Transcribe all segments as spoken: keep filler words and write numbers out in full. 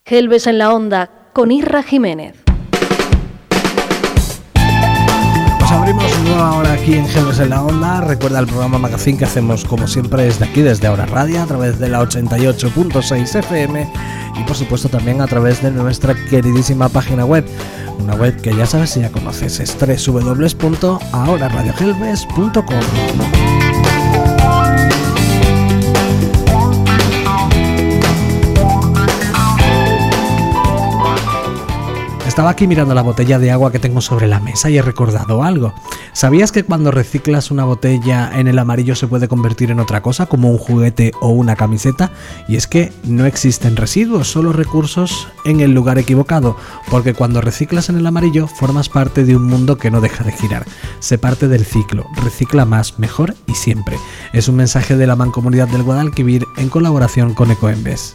Gelbes en la Onda, con Irra Jiménez. Pues abrimos nueva hora aquí en Gelbes en la Onda. Recuerda el programa Magazine que hacemos como siempre desde aquí, desde Ahora Radio, a través de la ochenta y ocho punto seis F M y por supuesto también a través de nuestra queridísima página web. Una web que ya sabes si ya conoces, es doble u doble u doble u punto ahora radio gelbes punto com. Estaba aquí mirando la botella de agua que tengo sobre la mesa y he recordado algo. ¿Sabías que cuando reciclas una botella en el amarillo se puede convertir en otra cosa, como un juguete o una camiseta? Y es que no existen residuos, solo recursos en el lugar equivocado, porque cuando reciclas en el amarillo formas parte de un mundo que no deja de girar. Se parte del ciclo, recicla más, mejor y siempre. Es un mensaje de la Mancomunidad del Guadalquivir en colaboración con Ecoembes.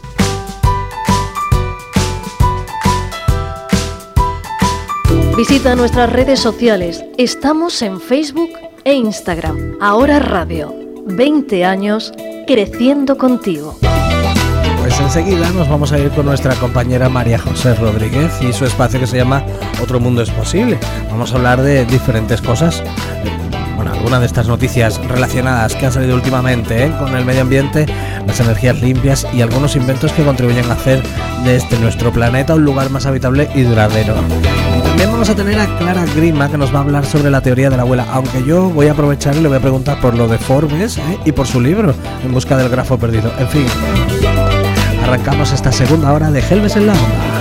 Visita nuestras redes sociales. Estamos en Facebook e Instagram. Ahora Radio. veinte años creciendo contigo. Pues enseguida nos vamos a ir con nuestra compañera María José Rodríguez y su espacio que se llama Otro Mundo es Posible. Vamos a hablar de diferentes cosas. Bueno, algunas de estas noticias relacionadas que han salido últimamente, ¿eh? con el medio ambiente, las energías limpias y algunos inventos que contribuyen a hacer de este nuestro planeta un lugar más habitable y duradero. Y también vamos a tener a Clara Grima, que nos va a hablar sobre la teoría de la abuela, aunque yo voy a aprovechar y le voy a preguntar por lo de Forbes, ¿eh? y por su libro, En busca del grafo perdido. En fin, arrancamos esta segunda hora de Gelbes en la Onda.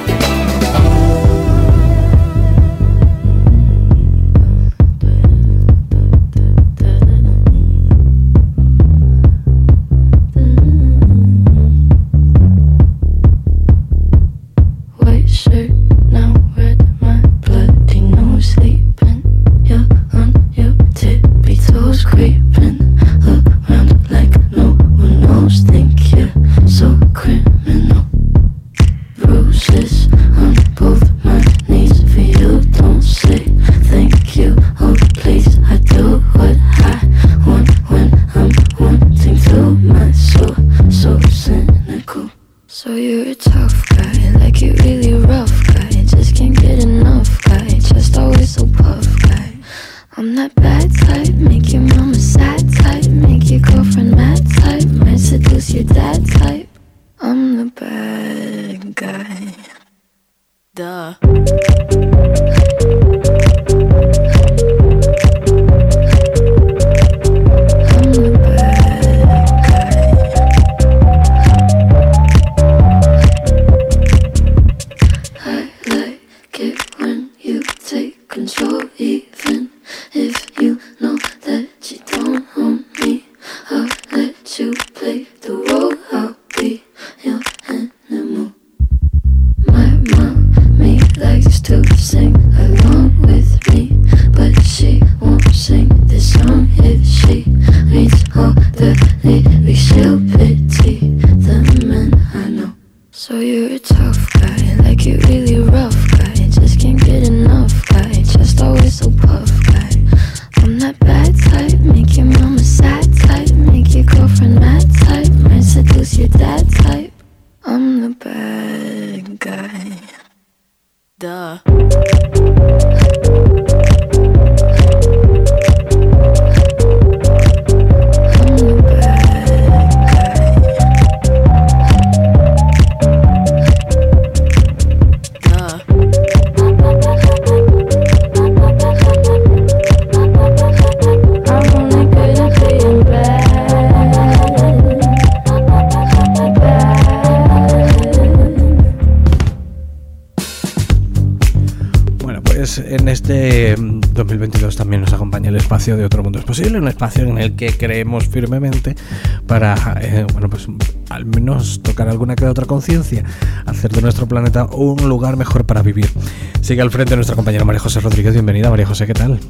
En este dos mil veintidós también nos acompaña el espacio de Otro Mundo es Posible, un espacio en el que creemos firmemente para, eh, bueno, pues al menos tocar alguna que otra conciencia, hacer de nuestro planeta un lugar mejor para vivir. Sigue al frente nuestra compañera María José Rodríguez. Bienvenida, María José, ¿qué tal?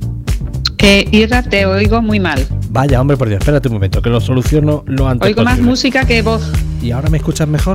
Eh, Irra, te oigo muy mal. Vaya, hombre, por Dios, espérate un momento, que lo soluciono lo antes Oigo posible. Más música que voz. ¿Y ahora me escuchas mejor?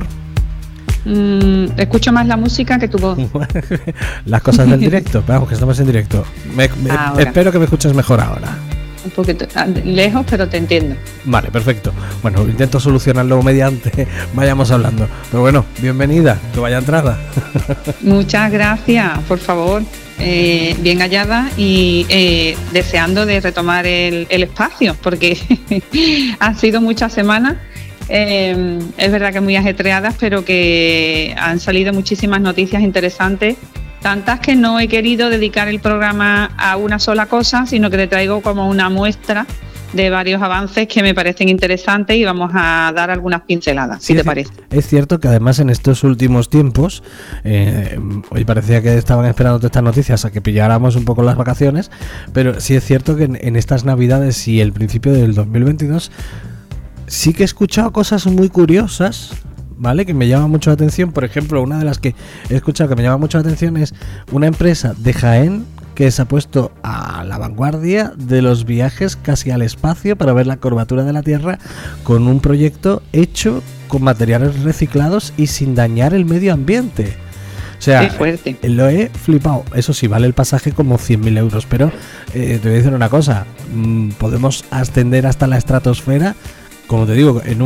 Mm, escucho más la música que tu voz. Las cosas del directo, vamos, que estamos en directo. Me, me, espero que me escuches mejor ahora. un poquito lejos, pero te entiendo. Vale, perfecto. Bueno, intento solucionarlo mediante vayamos hablando. Pero bueno, bienvenida, que vaya entrada. Muchas gracias, por favor. Eh, bien hallada y eh, deseando de retomar el, el espacio, porque han sido muchas semanas. Eh, es verdad que muy ajetreadas, pero que han salido muchísimas noticias interesantes, tantas que no he querido dedicar el programa a una sola cosa, sino que te traigo como una muestra de varios avances que me parecen interesantes y vamos a dar algunas pinceladas, si sí, te es, parece. Es cierto que además en estos últimos tiempos, eh, hoy parecía que estaban esperando estas noticias a que pilláramos un poco las vacaciones, pero sí es cierto que en, en estas navidades y el principio del dos mil veintidós sí que he escuchado cosas muy curiosas, ¿vale? Que me llama mucho la atención. Por ejemplo, una de las que he escuchado que me llama mucho la atención es una empresa de Jaén que se ha puesto a la vanguardia de los viajes casi al espacio para ver la curvatura de la Tierra con un proyecto hecho con materiales reciclados y sin dañar el medio ambiente. O sea, Qué fuerte. Lo he flipado. Eso sí, vale el pasaje como cien mil euros, pero eh, te voy a decir una cosa, mmm, podemos ascender hasta la estratosfera, como te digo, en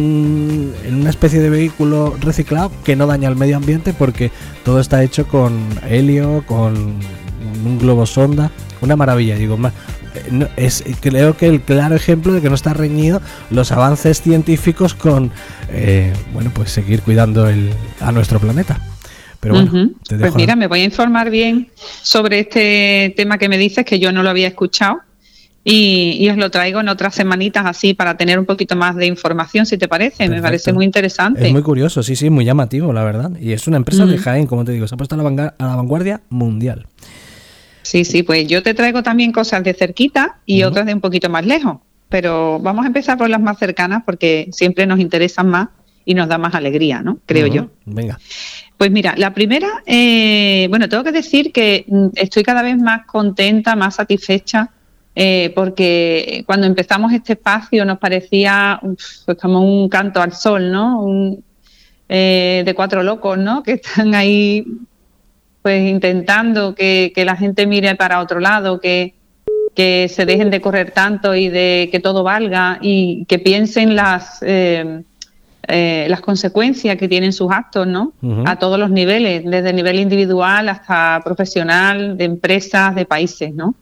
un en una especie de vehículo reciclado que no daña el medio ambiente porque todo está hecho con helio, con un globo sonda, una maravilla. Digo, más, no, es creo que el claro ejemplo de que no está reñido los avances científicos con eh, bueno, pues seguir cuidando el, a nuestro planeta. Pero bueno, uh-huh. te dejo. Pues mira, me voy a informar bien sobre este tema que me dices, que yo no lo había escuchado. Y, y os lo traigo en otras semanitas así para tener un poquito más de información, si te parece. Perfecto. Me parece muy interesante. Es muy curioso, sí, sí, muy llamativo, la verdad. Y es una empresa uh-huh. de Jaén, como te digo, se ha puesto a la, vangu- a la vanguardia mundial. Sí, sí, pues yo te traigo también cosas de cerquita y uh-huh. otras de un poquito más lejos. Pero vamos a empezar por las más cercanas porque siempre nos interesan más y nos da más alegría, ¿no? Creo uh-huh. yo. Venga. Pues mira, la primera, eh, bueno, tengo que decir que estoy cada vez más contenta, más satisfecha. Eh, porque cuando empezamos este espacio nos parecía pues, como un canto al sol, ¿no? Un, eh, de cuatro locos, ¿no? Que están ahí pues intentando que, que la gente mire para otro lado, que, que se dejen de correr tanto y de que todo valga y que piensen las, eh, eh, las consecuencias que tienen sus actos, ¿no? Uh-huh. A todos los niveles, desde el nivel individual hasta profesional, de empresas, de países, ¿no?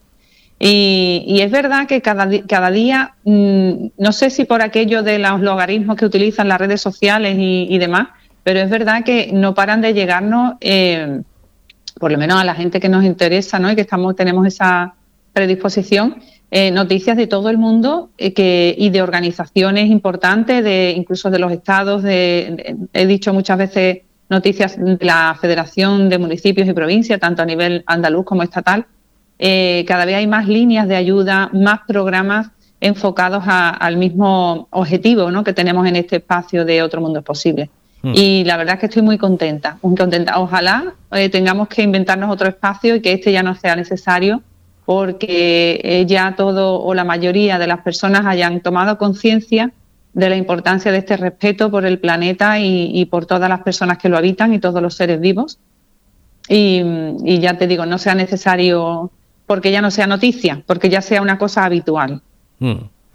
Y, y es verdad que cada, cada día, mmm, no sé si por aquello de los logaritmos que utilizan las redes sociales y, y demás, pero es verdad que no paran de llegarnos, eh, por lo menos a la gente que nos interesa, ¿no? Y que estamos tenemos esa predisposición, eh, noticias de todo el mundo eh, que, y de organizaciones importantes, de incluso de los estados, de, de, he dicho muchas veces noticias de la Federación de Municipios y Provincias, tanto a nivel andaluz como estatal. Eh, cada vez hay más líneas de ayuda, más programas enfocados a, al mismo objetivo, ¿no? Que tenemos en este espacio de Otro Mundo es Posible. Mm. Y la verdad es que estoy muy contenta, muy contenta. Ojalá eh, tengamos que inventarnos otro espacio y que este ya no sea necesario, porque eh, ya todo o la mayoría de las personas hayan tomado conciencia de la importancia de este respeto por el planeta y, y por todas las personas que lo habitan y todos los seres vivos. Y, y ya te digo, no sea necesario... porque ya no sea noticia, porque ya sea una cosa habitual. Mm.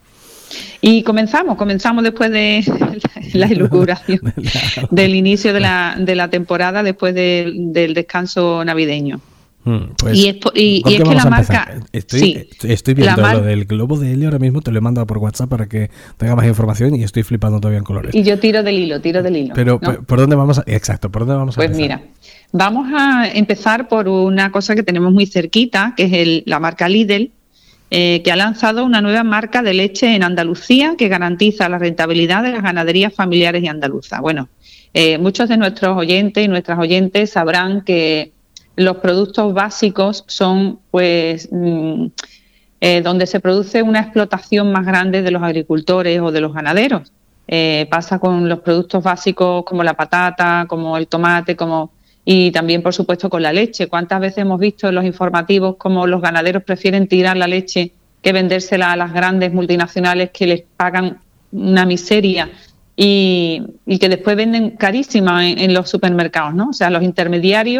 Y comenzamos, comenzamos después de la elucubración del inicio de la, de la temporada, después de, del descanso navideño. Mm, pues, y es, y, y es que la marca... Estoy, sí, estoy viendo mar... lo del globo de helio ahora mismo, te lo he mandado por WhatsApp para que tenga más información y estoy flipando todavía en colores. Y yo tiro del hilo, tiro del hilo. Pero, ¿no? ¿por dónde vamos a...? Exacto, ¿por dónde vamos a Pues empezar? mira, vamos a empezar por una cosa que tenemos muy cerquita, que es el, la marca Lidl, eh, que ha lanzado una nueva marca de leche en Andalucía que garantiza la rentabilidad de las ganaderías familiares y andaluzas. Bueno, eh, muchos de nuestros oyentes y nuestras oyentes sabrán que los productos básicos son, pues, mmm, eh, donde se produce una explotación más grande de los agricultores o de los ganaderos. Eh, pasa con los productos básicos como la patata, como el tomate, como y también, por supuesto, con la leche. ¿Cuántas veces hemos visto en los informativos cómo los ganaderos prefieren tirar la leche que vendérsela a las grandes multinacionales que les pagan una miseria y, y que después venden carísima en, en los supermercados, ¿no? O sea, los intermediarios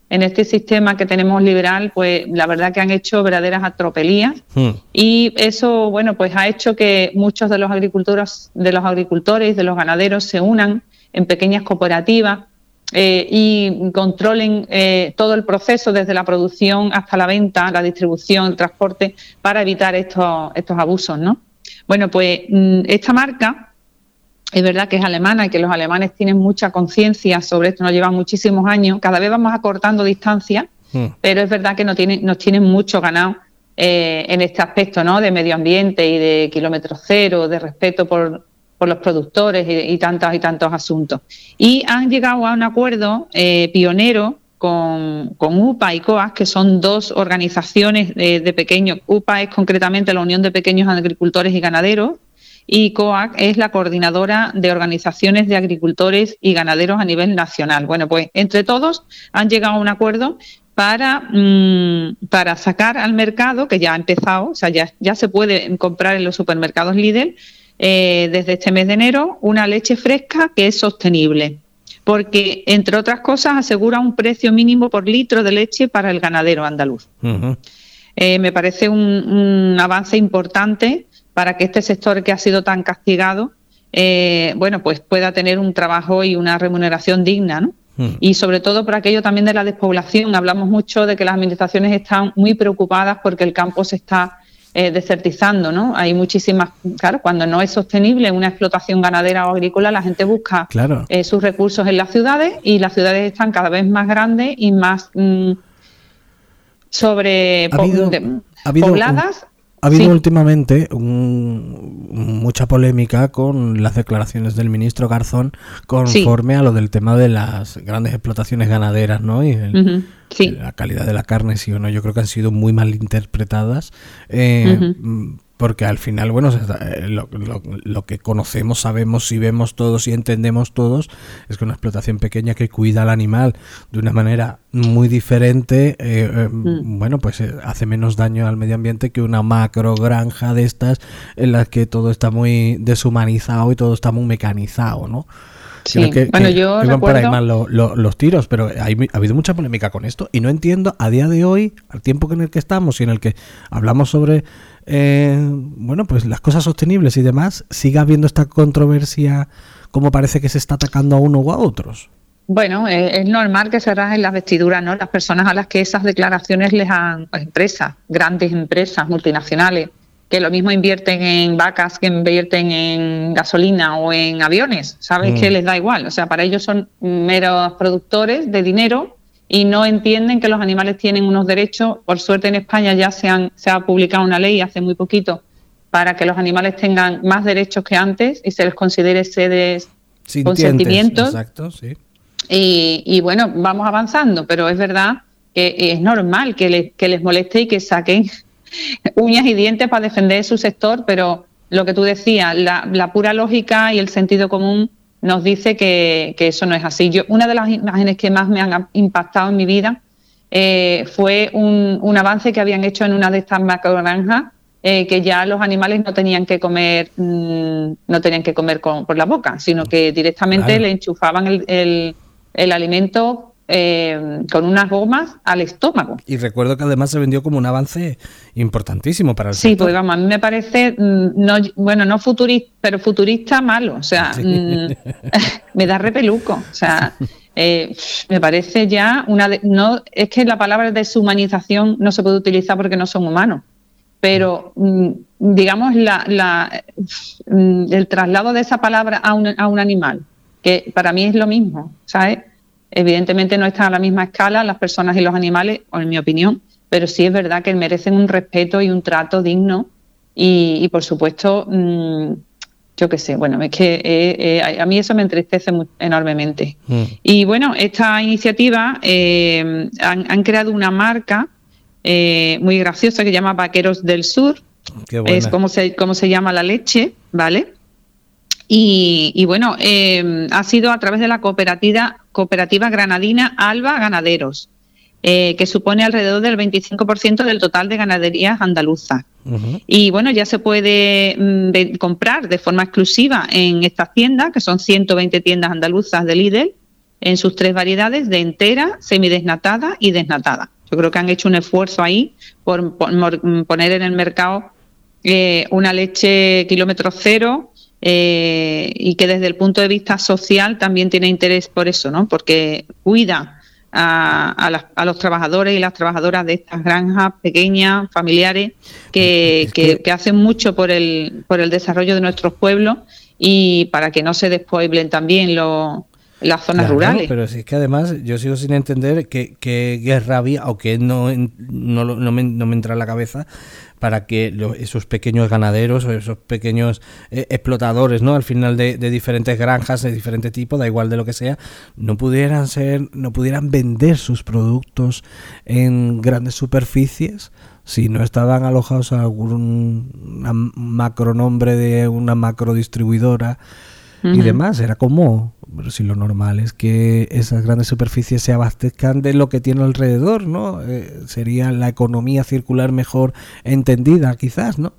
en este sistema que tenemos liberal, pues la verdad que han hecho verdaderas atropelías mm. y eso, bueno, pues ha hecho que muchos de los agricultores, de los agricultores, de los ganaderos se unan en pequeñas cooperativas eh, y controlen eh, todo el proceso desde la producción hasta la venta, la distribución, el transporte, para evitar estos, estos abusos, ¿no? Bueno, pues esta marca es verdad que es alemana y que los alemanes tienen mucha conciencia sobre esto, nos llevan muchísimos años, cada vez vamos acortando distancias, mm. pero es verdad que nos tienen, nos tienen mucho ganado eh, en este aspecto, ¿no? De medio ambiente y de kilómetro cero, de respeto por, por los productores y, y tantos y tantos asuntos. Y han llegado a un acuerdo eh, pionero con, con U P A y COAG, que son dos organizaciones de, de pequeños. U P A es concretamente la Unión de Pequeños Agricultores y Ganaderos, y COAG es la coordinadora de organizaciones de agricultores y ganaderos a nivel nacional. Bueno, pues entre todos han llegado a un acuerdo para, mmm, para sacar al mercado, que ya ha empezado, o sea, ya, ya se puede comprar en los supermercados Lidl, eh, desde este mes de enero, una leche fresca que es sostenible, porque, entre otras cosas, asegura un precio mínimo por litro de leche para el ganadero andaluz. Uh-huh. Eh, me parece un, un avance importante para que este sector que ha sido tan castigado, eh, bueno, pues pueda tener un trabajo y una remuneración digna, ¿no? Mm. Y sobre todo por aquello también de la despoblación. Hablamos mucho de que las administraciones están muy preocupadas porque el campo se está eh, desertizando, ¿no? Hay muchísimas, claro, cuando no es sostenible una explotación ganadera o agrícola, la gente busca claro. eh, sus recursos en las ciudades y las ciudades están cada vez más grandes y más mmm, sobre ¿Ha habido, de, ha habido pobladas. Un... Ha habido sí. últimamente un, mucha polémica con las declaraciones del ministro Garzón conforme sí. a lo del tema de las grandes explotaciones ganaderas, ¿no? Y el, uh-huh. sí. la calidad de la carne, sí o no. Yo creo que han sido muy mal interpretadas. Eh, uh-huh. Porque al final, bueno, lo, lo, lo que conocemos, sabemos y vemos todos y entendemos todos es que una explotación pequeña que cuida al animal de una manera muy diferente, eh, eh, mm. bueno, pues eh, hace menos daño al medio ambiente que una macro granja de estas en las que todo está muy deshumanizado y todo está muy mecanizado, ¿no? Sí, que, bueno, que yo iban recuerdo... por ahí mal lo, lo, los tiros, pero hay, ha habido mucha polémica con esto y no entiendo a día de hoy, al tiempo en el que estamos y en el que hablamos sobre eh, bueno, pues las cosas sostenibles y demás, siga habiendo esta controversia como parece que se está atacando a uno o a otros. Bueno, eh, es normal que se rasguen las vestiduras, ¿no? Las personas a las que esas declaraciones les han, pues, empresas, grandes empresas multinacionales, que lo mismo invierten en vacas que invierten en gasolina o en aviones, ¿sabes? Mm. Que les da igual, o sea, para ellos son meros productores de dinero y no entienden que los animales tienen unos derechos. Por suerte en España ya se, han, se ha publicado una ley hace muy poquito para que los animales tengan más derechos que antes y se les considere seres consentimientos. Exacto, sí. Y, y bueno, vamos avanzando, pero es verdad que es normal que, le, que les moleste y que saquen uñas y dientes para defender su sector, pero lo que tú decías, la, la pura lógica y el sentido común nos dice que, que eso no es así. Yo, una de las imágenes que más me han impactado en mi vida eh, fue un, un avance que habían hecho en una de estas macrogranjas, eh, que ya los animales no tenían que comer mmm, no tenían que comer con, por la boca, sino que directamente claro. le enchufaban el, el, el alimento Eh, con unas gomas al estómago. Y recuerdo que además se vendió como un avance importantísimo para el sí, sector. Sí, pues vamos, a mí me parece, no, bueno, no futurista, pero futurista malo, o sea, sí. mmm, me da repeluco, o sea, eh, me parece ya una, de, no, es que la palabra deshumanización no se puede utilizar porque no son humanos, pero mmm, digamos la, la, mmm, el traslado de esa palabra a un, a un animal, que para mí es lo mismo, ¿sabes? Evidentemente no están a la misma escala las personas y los animales, o en mi opinión, pero sí es verdad que merecen un respeto y un trato digno y, y por supuesto, mmm, yo qué sé, bueno, es que eh, eh, a mí eso me entristece muy, enormemente. Mm. Y bueno, esta iniciativa eh, han, han creado una marca eh, muy graciosa que se llama Vaqueros del Sur. Qué buena. Es como se, como se llama la leche, ¿vale? Y, y bueno, eh, ha sido a través de la cooperativa, cooperativa granadina Alba Ganaderos, eh, que supone alrededor del veinticinco por ciento del total de ganaderías andaluzas. Uh-huh. Y bueno, ya se puede mm, de, comprar de forma exclusiva en estas tiendas, que son ciento veinte tiendas andaluzas de Lidl, en sus tres variedades de entera, semidesnatada y desnatada. Yo creo que han hecho un esfuerzo ahí por, por, por poner en el mercado eh, una leche kilómetro cero eh, y que desde el punto de vista social también tiene interés por eso, ¿no? Porque cuida a, a, las, a los trabajadores y las trabajadoras de estas granjas pequeñas, familiares, que, es que, que, que hacen mucho por el, por el desarrollo de nuestros pueblos y para que no se despueblen también los... las zonas claro, rurales. Pero si es que además yo sigo sin entender qué que guerra había o que no, no, no, me, no me entra en la cabeza para que lo, esos pequeños ganaderos o esos pequeños eh, explotadores, ¿no? Al final de, de diferentes granjas de diferente tipo, da igual de lo que sea, no pudieran ser, no pudieran vender sus productos en grandes superficies si no estaban alojados a algún macro nombre de una macro distribuidora. Uh-huh. Y demás, era como, pero si lo normal es que esas grandes superficies se abastezcan de lo que tiene alrededor, ¿no? Eh, sería la economía circular mejor entendida, quizás, ¿no?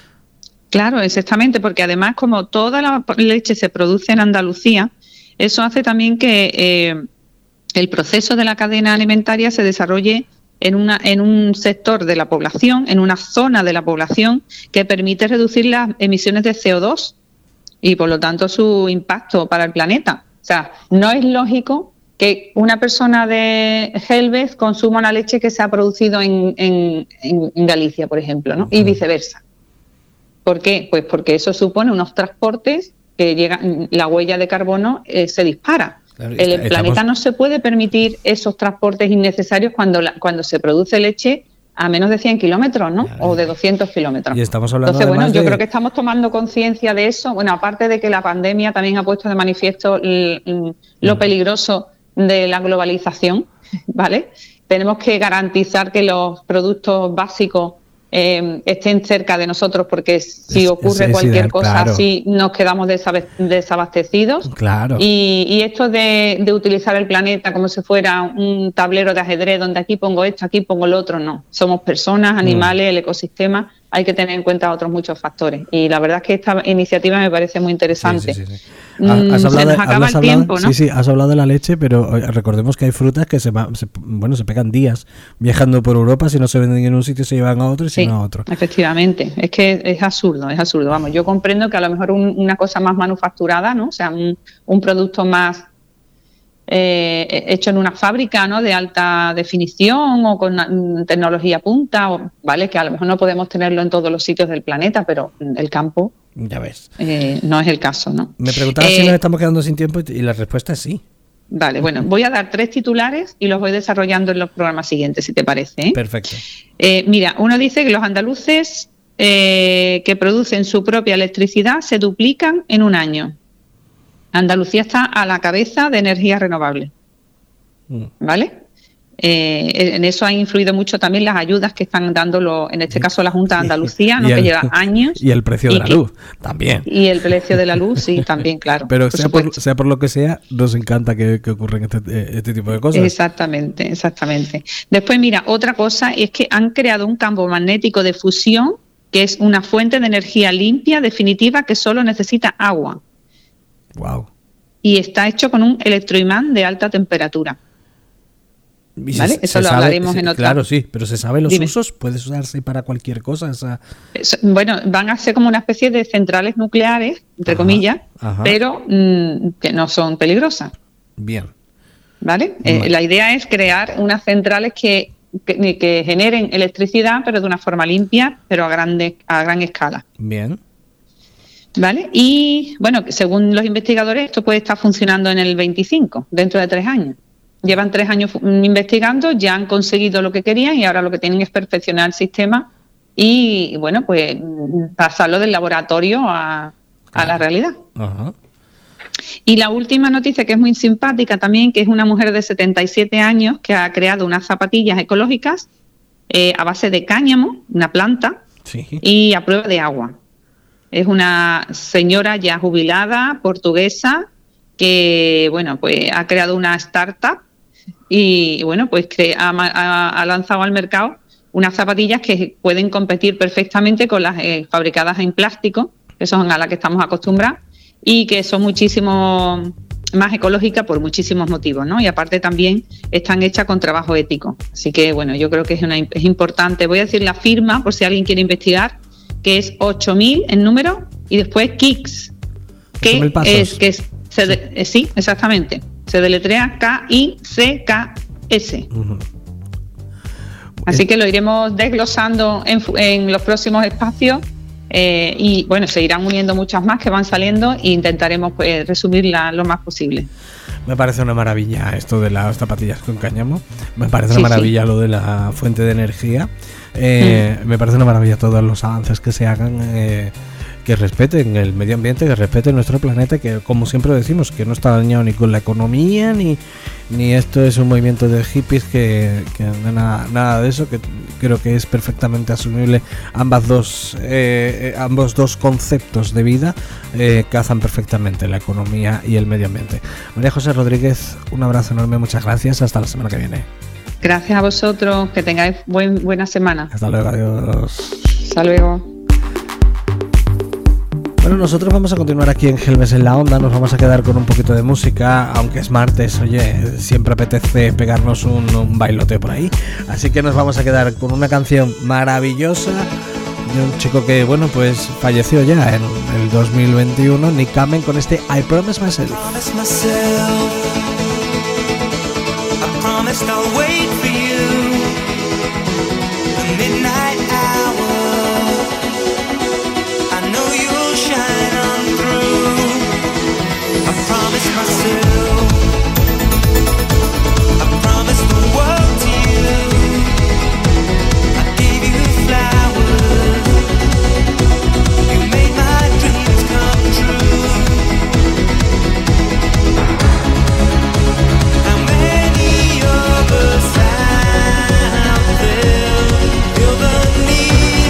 Claro, exactamente, porque además como toda la leche se produce en Andalucía, eso hace también que eh, el proceso de la cadena alimentaria se desarrolle en una en un sector de la población, en una zona de la población que permite reducir las emisiones de C O dos y por lo tanto su impacto para el planeta. O sea, no es lógico que una persona de Gelbez consuma una leche que se ha producido en, en, en Galicia, por ejemplo, ¿no? Y viceversa. ¿Por qué? Pues porque eso supone unos transportes que llegan, la huella de carbono eh, se dispara. Claro, el está, planeta estamos... no se puede permitir esos transportes innecesarios cuando, la, cuando se produce leche a menos de cien kilómetros, ¿no? O de doscientos kilómetros. Y estamos hablando Entonces, bueno, yo de... creo que estamos tomando conciencia de eso. Bueno, aparte de que la pandemia también ha puesto de manifiesto l- l- lo peligroso de la globalización, ¿vale? Tenemos que garantizar que los productos básicos eh, estén cerca de nosotros, porque si es, ocurre es, es cualquier ideal, cosa claro. así, nos quedamos desabastecidos. Claro. Y, y esto de, de utilizar el planeta como si fuera un tablero de ajedrez, donde aquí pongo esto, aquí pongo lo otro, no. Somos personas, animales, mm. el ecosistema, hay que tener en cuenta otros muchos factores. Y la verdad es que esta iniciativa me parece muy interesante. Sí, sí, sí, sí. Has hablado, se nos acaba el hablado, tiempo, ¿no? Sí, sí, has hablado de la leche, pero recordemos que hay frutas que se, se bueno se pegan días viajando por Europa, si no se venden en un sitio se llevan a otro y si sí, no a otro. Efectivamente, es que es absurdo, es absurdo. Vamos, yo comprendo que a lo mejor un, una cosa más manufacturada, ¿no? O sea, un, un producto más eh, hecho en una fábrica, ¿no? De alta definición o con una, tecnología punta, o, vale, que a lo mejor no podemos tenerlo en todos los sitios del planeta, pero el campo ya ves. Eh, no es el caso, ¿no? Me preguntaba eh, si nos estamos quedando sin tiempo y la respuesta es sí. Vale, bueno, voy a dar tres titulares y los voy desarrollando en los programas siguientes, si te parece, ¿eh? Perfecto. Eh, mira, uno dice que los andaluces eh, que producen su propia electricidad se duplican en un año. Andalucía está a la cabeza de energías renovables, mm. ¿vale? Eh, en eso han influido mucho también las ayudas que están dándolo, en este caso la Junta de Andalucía, ¿no? El, que lleva años. Y el precio de la que, luz, también. Y el precio de la luz, sí, también, claro. Pero por sea, por, sea por lo que sea, nos encanta que, que ocurran este, este tipo de cosas. Exactamente, exactamente. Después, mira, otra cosa es que han creado un campo magnético de fusión, que es una fuente de energía limpia, definitiva, que solo necesita agua. Wow. Y está hecho con un electroimán de alta temperatura. ¿Vale? Se, Eso se lo sabe, hablaremos en otra. Claro, sí, pero ¿se sabe los Dime. usos? ¿Puede usarse para cualquier cosa? Esa... Bueno, van a ser como una especie de centrales nucleares, entre ajá, comillas, ajá. pero mmm, que no son peligrosas. Bien. ¿Vale? Eh, la idea es crear unas centrales que, que, que generen electricidad, pero de una forma limpia, pero a, grande, a gran escala. Bien. ¿Vale? Y, bueno, según los investigadores, esto puede estar funcionando en el veinticinco, dentro de tres años. Llevan tres años investigando, ya han conseguido lo que querían y ahora lo que tienen es perfeccionar el sistema y, bueno, pues pasarlo del laboratorio a, a la realidad. Ajá. Y la última noticia, que es muy simpática también, que es una mujer de setenta y siete años que ha creado unas zapatillas ecológicas eh, a base de cáñamo, una planta, sí. y a prueba de agua. Es una señora ya jubilada, portuguesa, que, bueno, pues ha creado una startup y, bueno, pues que ha, ha, ha lanzado al mercado unas zapatillas que pueden competir perfectamente con las eh, fabricadas en plástico, que son a las que estamos acostumbrados, y que son muchísimo más ecológica por muchísimos motivos, ¿no? Y aparte también están hechas con trabajo ético. Así que, bueno, yo creo que es, una, es importante. Voy a decir la firma, por si alguien quiere investigar, que es ocho mil en número, y después Kicks, que es, que es, se de, sí. Eh, sí, exactamente, se deletrea K I C K S. Uh-huh. Así que lo iremos desglosando en, en los próximos espacios. Eh, y bueno, se irán uniendo muchas más que van saliendo e intentaremos pues, resumirlas lo más posible. Me parece una maravilla esto de las zapatillas con cáñamo, me parece una sí, maravilla sí. lo de la fuente de energía, eh, mm. me parece una maravilla todos los avances que se hagan, eh, que respeten el medio ambiente, que respeten nuestro planeta, que como siempre decimos, que no está dañado ni con la economía, ni, ni esto es un movimiento de hippies, que, que nada, nada de eso, que creo que es perfectamente asumible. Ambas dos, eh, ambos dos conceptos de vida eh, cazan perfectamente la economía y el medio ambiente. María José Rodríguez, un abrazo enorme, muchas gracias, hasta la semana que viene. Gracias a vosotros, que tengáis buen, buena semana. Hasta luego, adiós. Hasta luego. Bueno, nosotros vamos a continuar aquí en Gelmes en la Onda, nos vamos a quedar con un poquito de música, aunque es martes, oye, siempre apetece pegarnos un, un bailoteo por ahí, así que nos vamos a quedar con una canción maravillosa de un chico que, bueno, pues falleció ya en el dos mil veintiuno, Nick Kamen, con este I Promise Myself. I promised I'll wait for you, the midnight hour. Shine on through. I promised myself, I promised the world to you. I gave you flowers, you made my dreams come true. How many of us out there feel the need?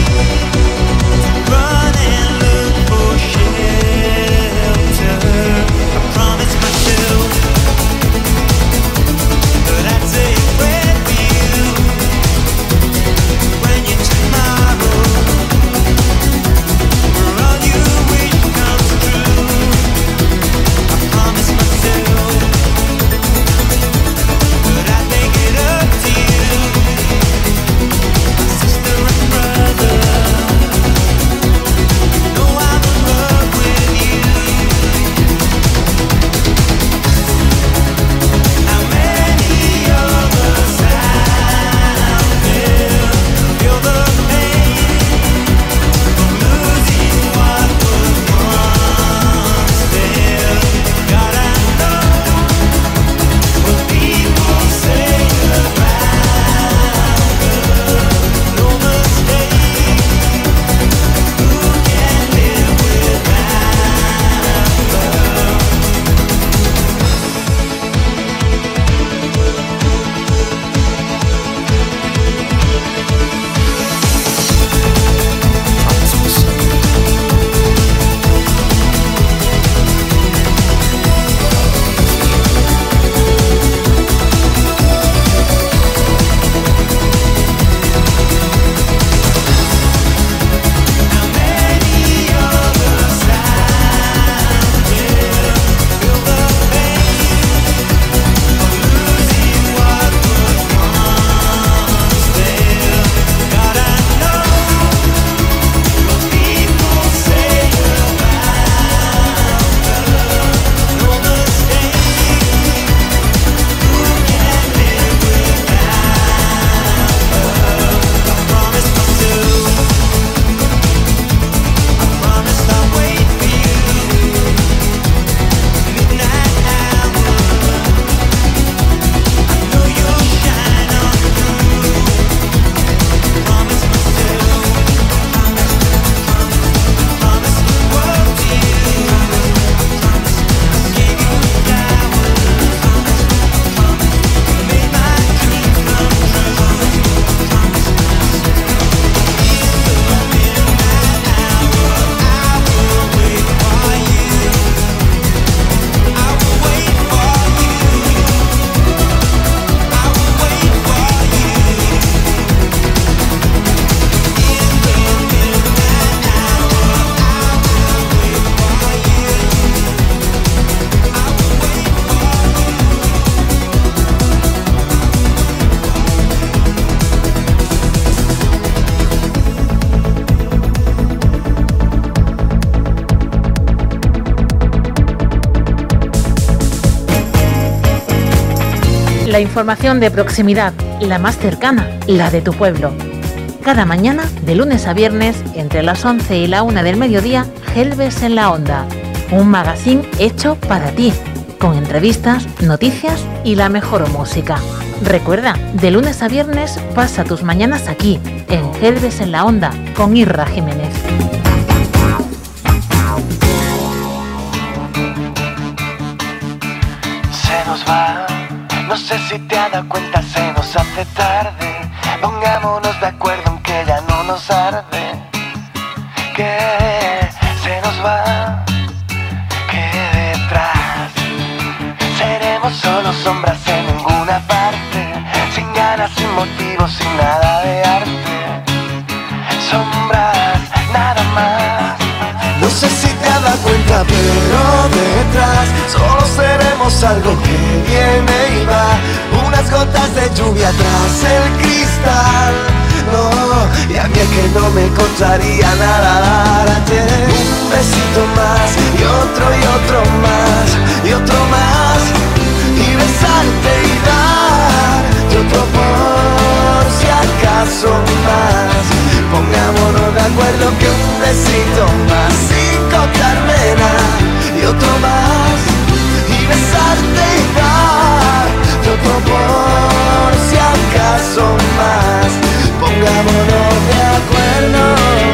La información de proximidad, la más cercana, la de tu pueblo. Cada mañana, de lunes a viernes, entre las once y la una del mediodía, Gelbes en la Onda. Un magazín hecho para ti, con entrevistas, noticias y la mejor música. Recuerda, de lunes a viernes, pasa tus mañanas aquí, en Gelbes en la Onda, con Irra Jiménez. Se nos va, no sé si te has dado cuenta, se nos hace tarde. Pongámonos de acuerdo aunque ya no nos arde. Que se nos va, que detrás seremos solo sombras en ninguna parte, sin ganas, sin motivos, sin nada de arte. Sombras, nada más. No sé si te has dado cuenta, pero detrás solo seremos algo que viene y va, unas gotas de lluvia tras el cristal. No, y a mí es que no me costaría nada darte un besito más, y otro y otro más, y otro más, y besarte y darte otro por si acaso más. Pongámonos de acuerdo que un besito más, sin contarme nada, y otro más, y besarte y darte otro por si acaso más. Pongámonos de acuerdo.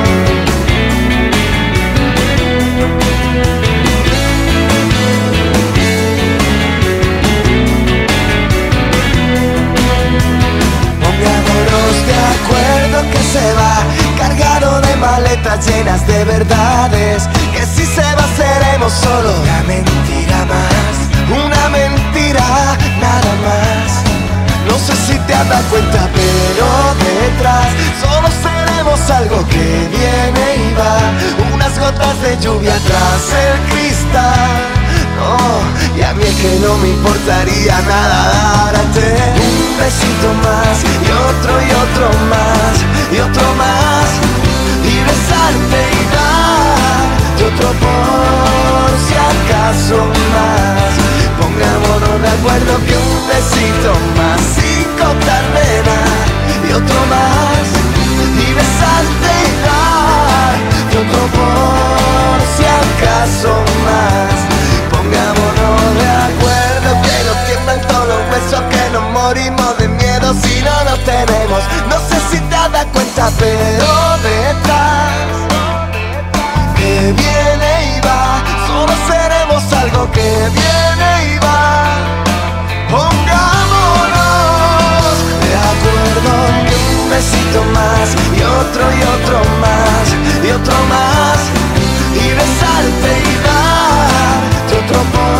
Pongámonos de acuerdo que se va, cargado de maletas llenas de verdades, que si se va seremos solo una mentira más, una mentira nada más. No sé si te has dado cuenta, pero detrás solo seremos algo que viene y va, unas gotas de lluvia tras el cristal. No, y a mí es que no me importaría nada darte un besito más, y otro y otro más, y otro más, y besarte y darte otro por si acaso más. Pongámonos de acuerdo que un besito más, sin contarme nada, y otro más, y besarte y darte otro por si acaso más. Pongámonos de acuerdo que nos tiemblan todos los huesos, que nos morimos de miedo si no nos tenemos. No sé si te has dado cuenta, pero detrás que viene y va, solo seremos algo que viene y va. Pongámonos de acuerdo que un besito más, y otro y otro más, y otro más, y besarte y darte otro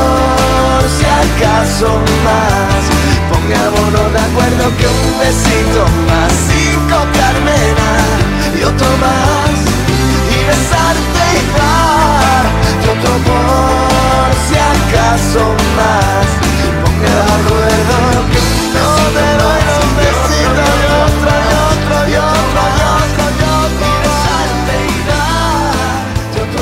por si acaso más. Pongámonos de acuerdo que un besito más, sin contarme nada, y otro más, y besarte y darte otro por si acaso más. Ponga de acuerdo que no te doy un besito, y otro, y otro, y otro, y otro, y otro, y besarte y darte otro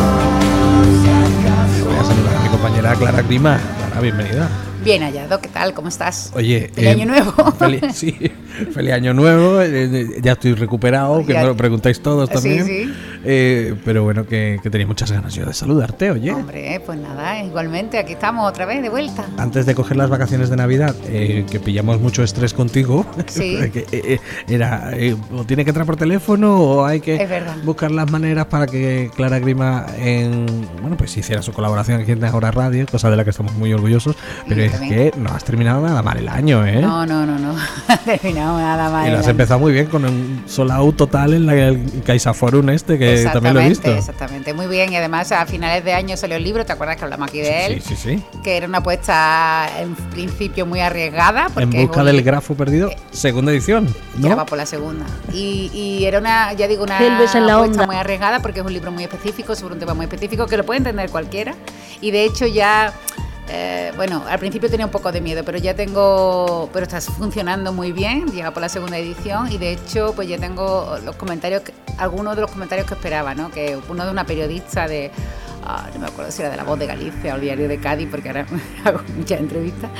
por si acaso. Voy a saludar a mi compañera Clara Grima. Clara, bienvenida. Bien hallado, ¿qué tal? ¿Cómo estás? Oye, ¿Feliz eh, año nuevo? Feliz, sí, feliz año nuevo. Eh, ya estoy recuperado, que ya, me lo preguntáis todos también. Sí, sí. Eh, pero bueno, que, que tenía muchas ganas yo de saludarte, oye. Hombre, pues nada, igualmente, aquí estamos otra vez de vuelta. Antes de coger las vacaciones de Navidad, eh, que pillamos mucho estrés contigo, sí. que, eh, era, eh, o tiene que entrar por teléfono o hay que buscar las maneras para que Clara Grima en, bueno, pues hiciera su colaboración aquí en Ahora Radio, cosa de la que estamos muy orgullosos, pero es que no has terminado nada mal el año, ¿eh? No, no, no, no, has terminado nada mal. Y lo has empezado muy bien con un sold out total en la, el CaixaForum este, que también lo he visto. Exactamente, muy bien. Y además a finales de año salió el libro, ¿te acuerdas que hablamos aquí de él? Sí, sí, sí. Que era una apuesta en principio muy arriesgada. En busca un, del grafo perdido, eh, segunda edición, ¿no? Ya va por la segunda. Y, y era una, ya digo, una Gelbes en la apuesta onda. muy arriesgada porque es un libro muy específico, sobre un tema muy específico que lo puede entender cualquiera. Y de hecho ya... Eh, bueno, al principio tenía un poco de miedo, pero ya tengo, pero está funcionando muy bien, llega por la segunda edición y de hecho pues ya tengo los comentarios, algunos de los comentarios que esperaba, ¿no? Que uno de una periodista de, oh, no me acuerdo si era de La Voz de Galicia o el Diario de Cádiz, porque ahora hago muchas entrevistas,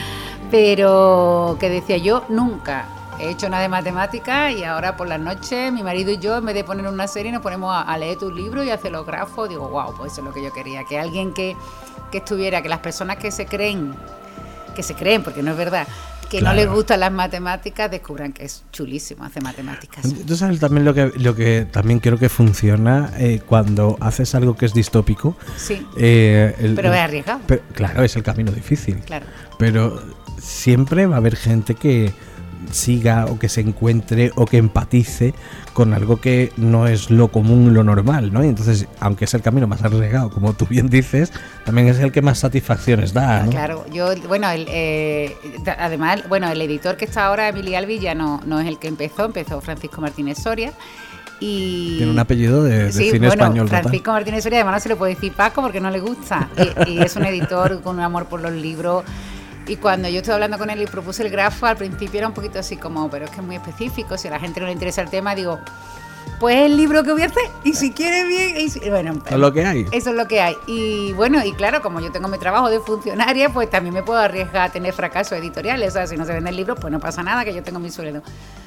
Pero que decía yo, nunca he hecho nada de matemáticas y ahora por la noche mi marido y yo, en vez de poner una serie, nos ponemos a, a leer tu libro y a hacer los grafos. Digo, wow, pues eso es lo que yo quería, que alguien que, que estuviera, que las personas que se creen, que se creen, porque no es verdad, que claro, no les gustan las matemáticas, descubran que es chulísimo hacer matemáticas. Tú sabes también lo que lo que también creo que funciona eh, cuando haces algo que es distópico. Sí. Eh, el, pero es arriesgado. Pero, claro, es el camino difícil. Claro. Pero siempre va a haber gente que siga o que se encuentre o que empatice con algo que no es lo común, lo normal, ¿no? Y entonces, aunque es el camino más arriesgado, como tú bien dices, también es el que más satisfacciones da, ¿no? Claro, yo, bueno, el, eh, además, bueno, el editor que está ahora, Emily Albi, ya no, no es el que empezó, empezó Francisco Martínez Soria. Y tiene un apellido de, de sí, cine bueno, español. Francisco total. Martínez Soria, además no se le puede decir Paco porque no le gusta. Y, y es un editor con un amor por los libros. Y cuando yo estuve hablando con él y propuse el grafo, al principio era un poquito así como, pero es que es muy específico, si a la gente no le interesa el tema, digo, pues el libro que voy a hacer, y si quiere bien, y si, bueno, eso es lo que hay. Eso es lo que hay. Y bueno, y claro, como yo tengo mi trabajo de funcionaria, pues también me puedo arriesgar a tener fracasos editoriales. O sea, si no se vende el libro, pues no pasa nada, que yo tengo mi sueldo.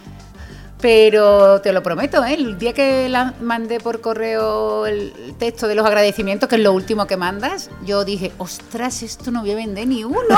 Pero te lo prometo, ¿eh? El día que la mandé por correo el texto de los agradecimientos, que es lo último que mandas, yo dije, ostras, esto no voy a vender ni uno.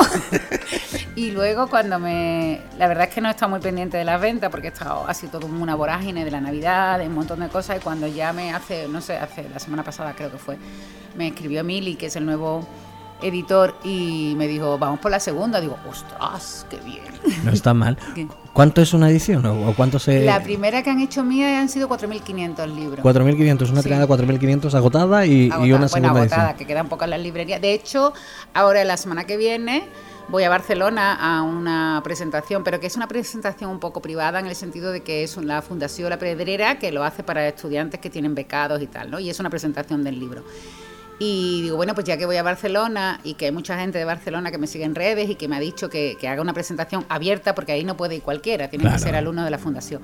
Y luego cuando me... La verdad es que no he estado muy pendiente de las ventas porque he estado así todo como una vorágine de la Navidad, de un montón de cosas, y cuando ya me hace, no sé, hace la semana pasada creo que fue, me escribió Mili, que es el nuevo editor, y me dijo, vamos por la segunda. Digo, ostras, qué bien. No está mal. ¿Cuánto es una edición o cuánto se...? La primera que han hecho mía han sido cuatro mil quinientos libros. cuatro mil quinientos, una tirada de sí. cuatro mil quinientos agotada y, agotada, y una segunda bueno, agotada, edición. Que quedan pocas las librerías. De hecho, ahora la semana que viene voy a Barcelona a una presentación, pero que es una presentación un poco privada en el sentido de que es la Fundación La Pedrera, que lo hace para estudiantes que tienen becados y tal, ¿no? Y es una presentación del libro. Y digo, bueno, pues ya que voy a Barcelona y que hay mucha gente de Barcelona que me sigue en redes y que me ha dicho que, que haga una presentación abierta, porque ahí no puede ir cualquiera, tiene claro. que ser alumno de la fundación,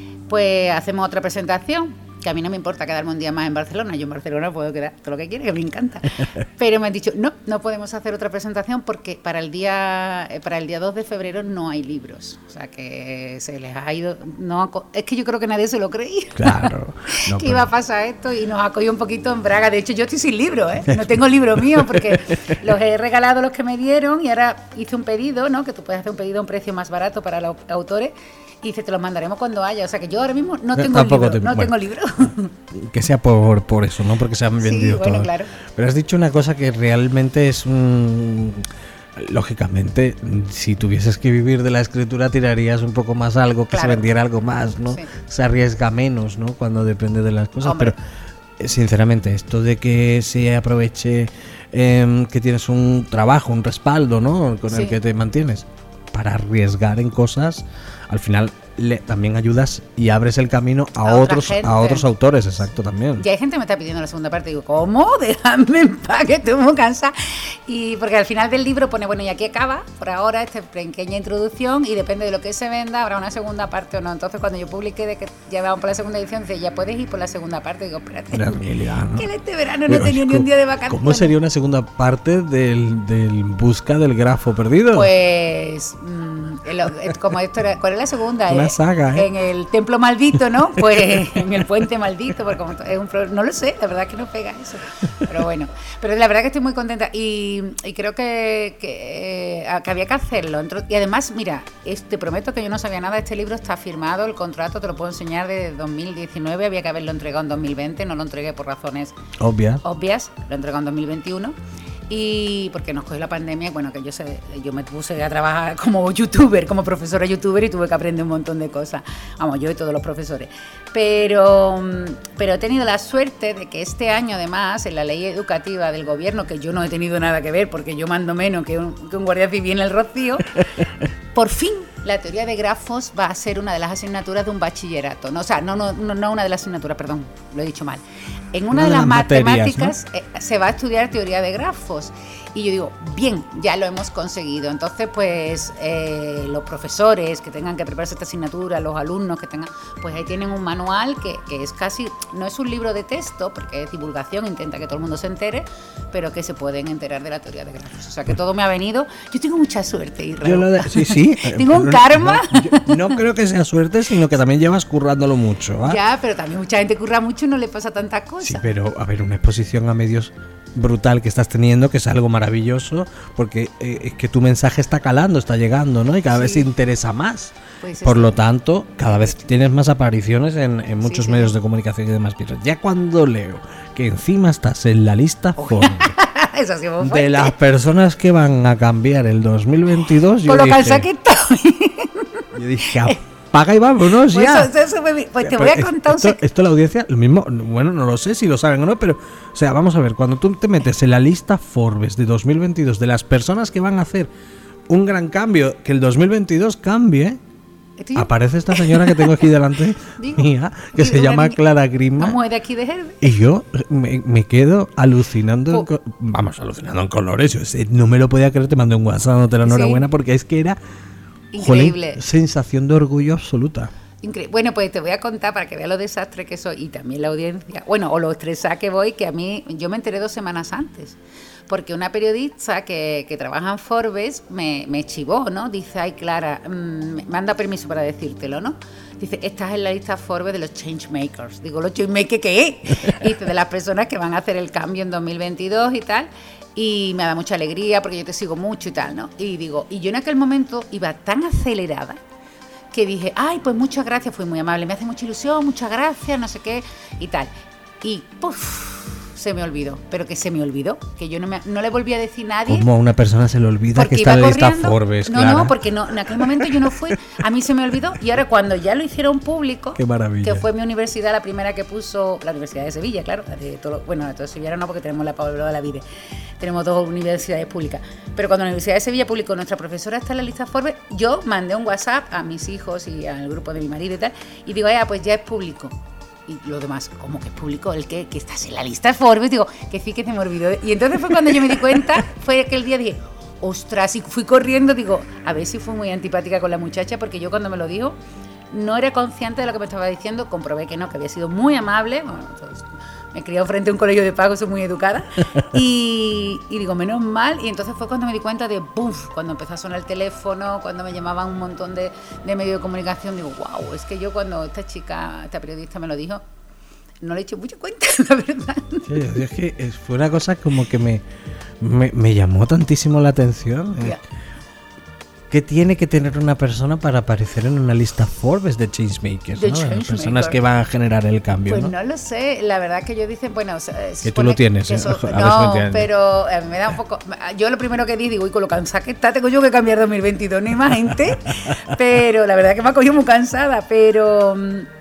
pues hacemos otra presentación, que a mí no me importa quedarme un día más en Barcelona, yo en Barcelona puedo quedar todo lo que quiera, que me encanta, pero me han dicho, no, no podemos hacer otra presentación porque para el día para el día dos de febrero no hay libros, o sea que se les ha ido, no, es que yo creo que nadie se lo creía, claro, no, que pero... iba a pasar esto, y nos ha cogido un poquito en braga. De hecho yo estoy sin libro, ¿eh? No tengo libro mío porque los he regalado los que me dieron, y ahora hice un pedido, ¿no? Que tú puedes hacer un pedido a un precio más barato para los autores, y dice, te los mandaremos cuando haya. O sea que yo ahora mismo no tengo Tampoco libro, te, no bueno, tengo libro. Que sea por, por eso, ¿no? Porque se han vendido sí, bueno, todos. Claro. Pero has dicho una cosa que realmente es un... Lógicamente, si tuvieses que vivir de la escritura, tirarías un poco más algo, que claro. se vendiera algo más, ¿no? Sí. Se arriesga menos, ¿no? Cuando depende de las cosas. Hombre. Pero, sinceramente, esto de que se aproveche eh, que tienes un trabajo, un respaldo, ¿no? Con sí. el que te mantienes, para arriesgar en cosas, al final le, también ayudas y abres el camino a, a otros a otros autores, exacto, también. Y hay gente que me está pidiendo la segunda parte, digo, ¿cómo? Déjame en paz, que estoy muy cansada. Y porque al final del libro pone, bueno, y aquí acaba, por ahora, esta pequeña introducción, y depende de lo que se venda, habrá una segunda parte o no. Entonces, cuando yo publiqué de que ya vamos por la segunda edición, dice, ya puedes ir por la segunda parte. Digo, espérate, Emilia, ¿no? Que en este verano no he tenido ni un día de vacaciones. ¿Cómo sería una segunda parte del, del busca del grafo perdido? Pues... Mmm, El, como esto era, ¿cuál es la segunda? Una saga, ¿eh? En el templo maldito, ¿no? Pues en el puente maldito, porque como es un no lo sé, la verdad es que no pega eso. Pero bueno, pero la verdad que estoy muy contenta y, y creo que, que, que había que hacerlo. Y además, mira, te prometo que yo no sabía nada, este libro está firmado, el contrato te lo puedo enseñar de dos mil diecinueve, había que haberlo entregado en dos mil veinte, no lo entregué por razones obvias, obvias lo entregué en dos mil veintiuno. Y porque nos cogió la pandemia, bueno, que yo sé, yo me puse a trabajar como youtuber, como profesora youtuber, y tuve que aprender un montón de cosas. Vamos, yo y todos los profesores. Pero, pero he tenido la suerte de que este año, además, en la ley educativa del gobierno, que yo no he tenido nada que ver, porque yo mando menos que un, que un guardia civil en el Rocío, por fin La teoría de grafos va a ser una de las asignaturas de un bachillerato. No, o sea, no, no, no, no una de las asignaturas, perdón, lo he dicho mal. En una, una de, de las, las matemáticas materias, ¿no? eh, se va a estudiar teoría de grafos. Y yo digo, bien, ya lo hemos conseguido. Entonces, pues, eh, los profesores que tengan que prepararse esta asignatura, los alumnos que tengan, pues ahí tienen un manual que, que es casi, no es un libro de texto, porque es divulgación, intenta que todo el mundo se entere, pero que se pueden enterar de la teoría de grafos. O sea, que todo me ha venido. Yo tengo mucha suerte, Israel. Yo lo de, sí, sí. Tengo un karma. No, yo, no creo que sea suerte, sino que también llevas currándolo mucho. ¿eh? Ya, pero también mucha gente curra mucho y no le pasa tantas cosas. Sí, pero, a ver, una exposición a medios brutal que estás teniendo, que es algo maravilloso, porque eh, es que tu mensaje está calando, está llegando, ¿no? Y cada sí. vez se interesa más. Pues Por lo tanto, cada vez tienes más apariciones en, en muchos sí, medios sí. de comunicación y demás. Ya cuando leo que encima estás en la lista Forbes Eso sí de las personas que van a cambiar el dos mil veintidós, yo Coloca dije, el saquito. yo dije, paga y vámonos pues ya. Eso, eso me, pues te voy a contar esto, un esto, esto la audiencia, lo mismo, bueno, no lo sé si lo saben o no, pero, o sea, vamos a ver, cuando tú te metes en la lista Forbes de dos mil veintidós de las personas que van a hacer un gran cambio, que el dos mil veintidós cambie, ¿Sí? aparece esta señora que tengo aquí delante mía, que digo, se llama niña, Clara Grimma. Vamos de aquí de Herbe. Y yo me, me quedo alucinando, oh. en, vamos, alucinando en colores. Yo no me lo podía creer, te mandé un WhatsApp dándote la enhorabuena, ¿Sí? porque es que era increíble. Jolín, sensación de orgullo absoluta. Incre- bueno, pues te voy a contar para que veas lo desastre que soy y también la audiencia, bueno, o lo estresada que voy, que a mí, yo me enteré dos semanas antes, porque una periodista que, que trabaja en Forbes me, me chivó, ¿no? Dice, ay Clara, mmm, me manda permiso para decírtelo, ¿no? Dice, estás en la lista Forbes de los changemakers. Digo, ¿los changemakers qué es? Dice, de las personas que van a hacer el cambio en dos mil veintidós y tal. Y me da mucha alegría porque yo te sigo mucho y tal, ¿no? Y digo, y yo en aquel momento iba tan acelerada que dije, ay, pues muchas gracias, fui muy amable, me hace mucha ilusión, muchas gracias, no sé qué, y tal. Y, puff, se me olvidó, pero que se me olvidó, que yo no, me, no le volví a decir a nadie. ¿Cómo a una persona se le olvida que está en la lista Forbes? No, Clara. no, porque no, en aquel momento yo no fui, a mí se me olvidó, y ahora cuando ya lo hicieron público, qué maravilla, que fue mi universidad la primera que puso, la Universidad de Sevilla, claro, de todo, bueno, de todo Sevilla no, porque tenemos la Pablo de la Vide, tenemos dos universidades públicas, pero cuando la Universidad de Sevilla publicó nuestra profesora está en la lista Forbes, yo mandé un WhatsApp a mis hijos y al grupo de mi marido y tal, y digo, ah, pues ya es público. Y lo demás, ¿cómo que es público? El que, que estás en la lista Forbes, digo, que sí que se me olvidó. Y entonces fue cuando yo me di cuenta, fue aquel día dije, ostras, y fui corriendo, digo, a ver si fui muy antipática con la muchacha, porque yo cuando me lo dijo, no era consciente de lo que me estaba diciendo, comprobé que no, que había sido muy amable, bueno, entonces, me he criado frente a un colegio de pago, soy muy educada, y, y digo, menos mal, y entonces fue cuando me di cuenta de, ¡buf!, cuando empezó a sonar el teléfono, cuando me llamaban un montón de, de medios de comunicación, digo, wow, es que yo cuando esta chica, esta periodista me lo dijo, no le he hecho mucha cuenta, la verdad. Sí, es que fue una cosa como que me, me, me llamó tantísimo la atención. Eh. ¿Qué tiene que tener una persona para aparecer en una lista Forbes de changemakers? De ¿no? change personas maker. que van a generar el cambio. Pues ¿no? no lo sé, la verdad que yo dicen, bueno, que tú lo tienes, que ¿eh? eso, A no, ver si pero a mí me da un poco. Yo lo primero que di, digo, y con lo cansada que está, tengo yo que cambiar dos mil veintidós, no hay más gente, pero la verdad que me ha cogido muy cansada, pero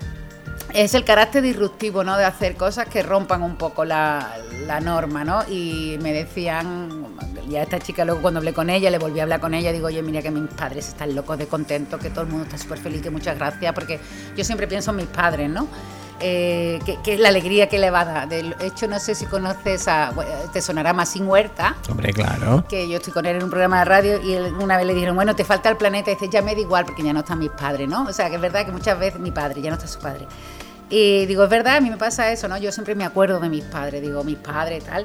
es el carácter disruptivo, ¿no? De hacer cosas que rompan un poco la, la norma, ¿no? Y me decían, ya esta chica luego cuando hablé con ella, le volví a hablar con ella, digo, oye, mira que mis padres están locos de contento, que todo el mundo está súper feliz, que muchas gracias, porque yo siempre pienso en mis padres, ¿no? Eh, que, que es la alegría que le va a dar. De hecho, no sé si conoces a, te sonará Masín Huerta. Hombre, claro. Que yo estoy con él en un programa de radio y él, una vez le dijeron, bueno, te falta el planeta, y dice, ya me da igual porque ya no están mis padres, ¿no? O sea, que es verdad que muchas veces mi padre, ya no está su padre. Y digo, es verdad, a mí me pasa eso, ¿no? Yo siempre me acuerdo de mis padres, digo, mis padres y tal.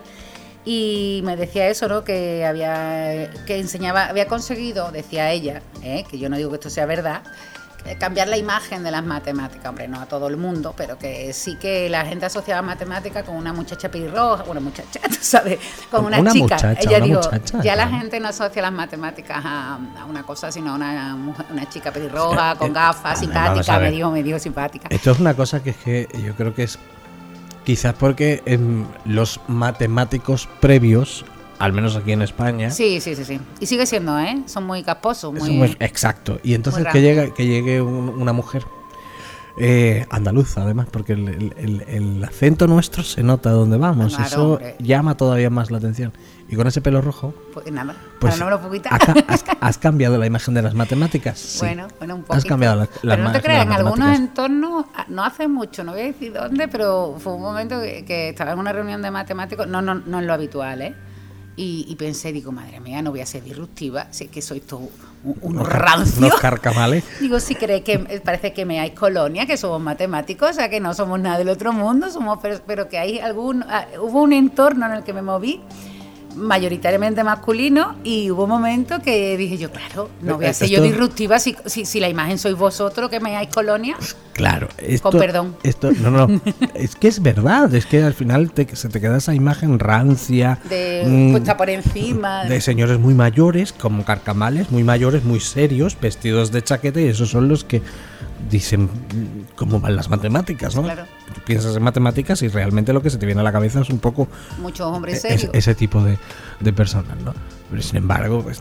Y me decía eso, ¿no? Que había, que enseñaba, había conseguido, decía ella, ¿eh? Que yo no digo que esto sea verdad, cambiar la imagen de las matemáticas, hombre, no a todo el mundo, pero que sí que la gente asociaba matemáticas con una muchacha pelirroja, una muchacha, tú sabes, con una, una chica. Muchacha, ella una digo, muchacha, ya claro. La gente no asocia las matemáticas a, a una cosa, sino a una, una chica pelirroja, es que, con gafas, eh, simpática, me digo, me digo simpática. Esto es una cosa que es que yo creo que es quizás porque en los matemáticos previos, al menos aquí en España. Sí, sí, sí, sí. Y sigue siendo, ¿eh? Son muy casposos. Muy... Muy, exacto. Y entonces que llegue, que llegue un, una mujer Eh, andaluz, además, porque el, el, el, el acento nuestro se nota donde vamos. Claro, eso hombre. llama todavía más la atención. Y con ese pelo rojo, Pues nada, pues para no me lo puedo quitar. has, has, has cambiado la imagen de las matemáticas. Sí. Bueno, bueno, un poquito. Has cambiado la, la Pero no te imagen de creas, las en algunos matemáticas. entornos, no hace mucho, no voy a decir dónde, pero fue un momento que, que estaba en una reunión de matemáticos, no, no, no es lo habitual, ¿eh? Y, y pensé, digo, madre mía, no voy a ser disruptiva, si es que sois todos un- unos Unos car- rancios. unos carcamales. Digo, si creéis que parece que me hay colonia, que somos matemáticos, o sea, que no somos nada del otro mundo, somos pero, pero que hay algún, ah, hubo un entorno en el que me moví mayoritariamente masculino y hubo momentos que dije yo, claro, no voy a ser yo Esto- disruptiva si, si, si la imagen sois vosotros que me hay colonia. Claro, esto, Con perdón. Esto, no, no, es que es verdad, es que al final te- se te queda esa imagen rancia, De mm, puesta por encima. de señores muy mayores, como carcamales, muy mayores, muy serios, vestidos de chaqueta, y esos son los que dicen mm, cómo van las matemáticas, ¿no? Claro. Tú piensas en matemáticas y realmente lo que se te viene a la cabeza es un poco Muchos hombres e- ese, serios. ese tipo de, de personas, ¿no? Pero sin embargo, pues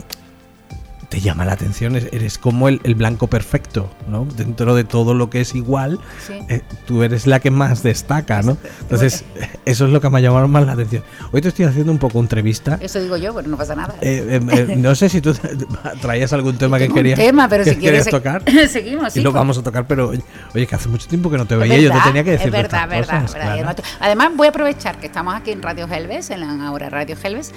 te llama la atención, es- eres como el, el blanco perfecto, ¿no? Dentro de todo lo que es igual, Sí. eh, tú eres la que más destaca, ¿no? Entonces, eso es lo que me ha llamado más la atención. Hoy te estoy haciendo un poco entrevista. Eso digo yo, pero no pasa nada. Eh, eh, eh, no sé si tú traías algún tema que Tengo un querías, tema, pero que si quieres querías tocar. seguimos, Y sí, lo pues. vamos a tocar, pero oye, que hace mucho tiempo que no te Es veía, yo te verdad, tenía que decir es verdad, estas verdad, cosas, verdad. claro. Además, además voy a aprovechar que estamos aquí en Radio Helves, en la ahora Radio Helves,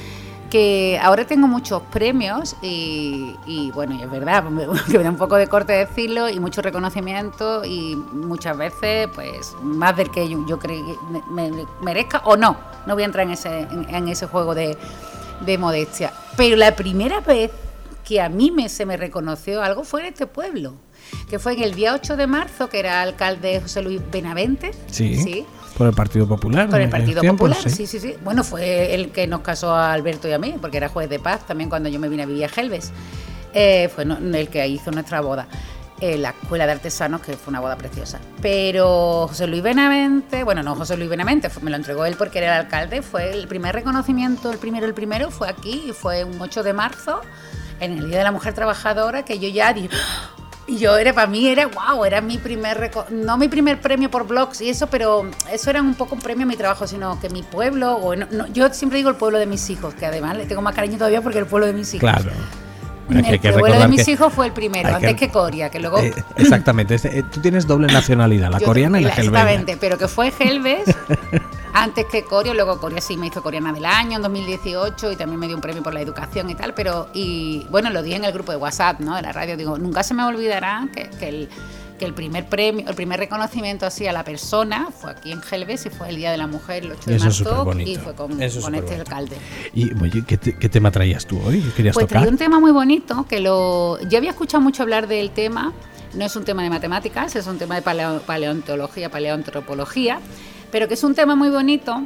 que ahora tengo muchos premios y, y, bueno, y es verdad, me- que me da un poco de corte decirlo, y mucho reconocimiento y muchas veces pues más del que yo, yo creo que me, me merezca o no. No voy a entrar en ese, en, en ese juego de, de modestia. Pero la primera vez que a mí me, se me reconoció algo fue en este pueblo, que fue en el día ocho de marzo, que era alcalde José Luis Benavente. Sí, Sí. por el Partido Popular. Por el en aquellos Partido tiempos, Popular, sí. sí, sí. Bueno, fue el que nos casó a Alberto y a mí, porque era juez de paz también cuando yo me vine a vivir a Gelbes. Eh, fue no- el que hizo nuestra boda. Eh, la Escuela de Artesanos, que fue una boda preciosa. Pero José Luis Benavente, bueno, no José Luis Benavente, fue- me lo entregó él porque era el alcalde, fue el primer reconocimiento, el primero, el primero fue aquí, y fue un ocho de marzo, en el Día de la Mujer Trabajadora, que yo ya dije... Y yo era, para mí era, wow, era mi primer, reco- no mi primer premio por blogs y eso, pero eso era un poco un premio a mi trabajo, sino que mi pueblo, o no, no, yo siempre digo el pueblo de mis hijos, que además le tengo más cariño todavía porque el pueblo de mis hijos. Claro. Bueno, que hay El que pueblo de recordar mis que- hijos fue el primero, hay antes que- que Coria, que luego... Eh, exactamente, este, eh, tú tienes doble nacionalidad, la yo- coreana y la gelbeña. Exactamente, pero que fue Gelbes antes que Coria, luego Coria sí me hizo Coreana del Año en dos mil dieciocho y también me dio un premio por la educación y tal, pero, y bueno, lo dije en el grupo de WhatsApp, ¿no? De la radio, digo, nunca se me olvidará que, que el que el primer premio, el primer reconocimiento así a la persona fue aquí en Gelbes y fue el Día de la Mujer, el ocho de Eso es marzo, superbonito. y fue con, Eso es con este superbonito. alcalde. Y oye, ¿qué, te- qué tema traías tú hoy? ¿Qué querías Pues tocar? traía un tema muy bonito, que lo yo había escuchado mucho hablar del tema, no es un tema de matemáticas, es un tema de paleo- paleontología, paleoantropología, pero que es un tema muy bonito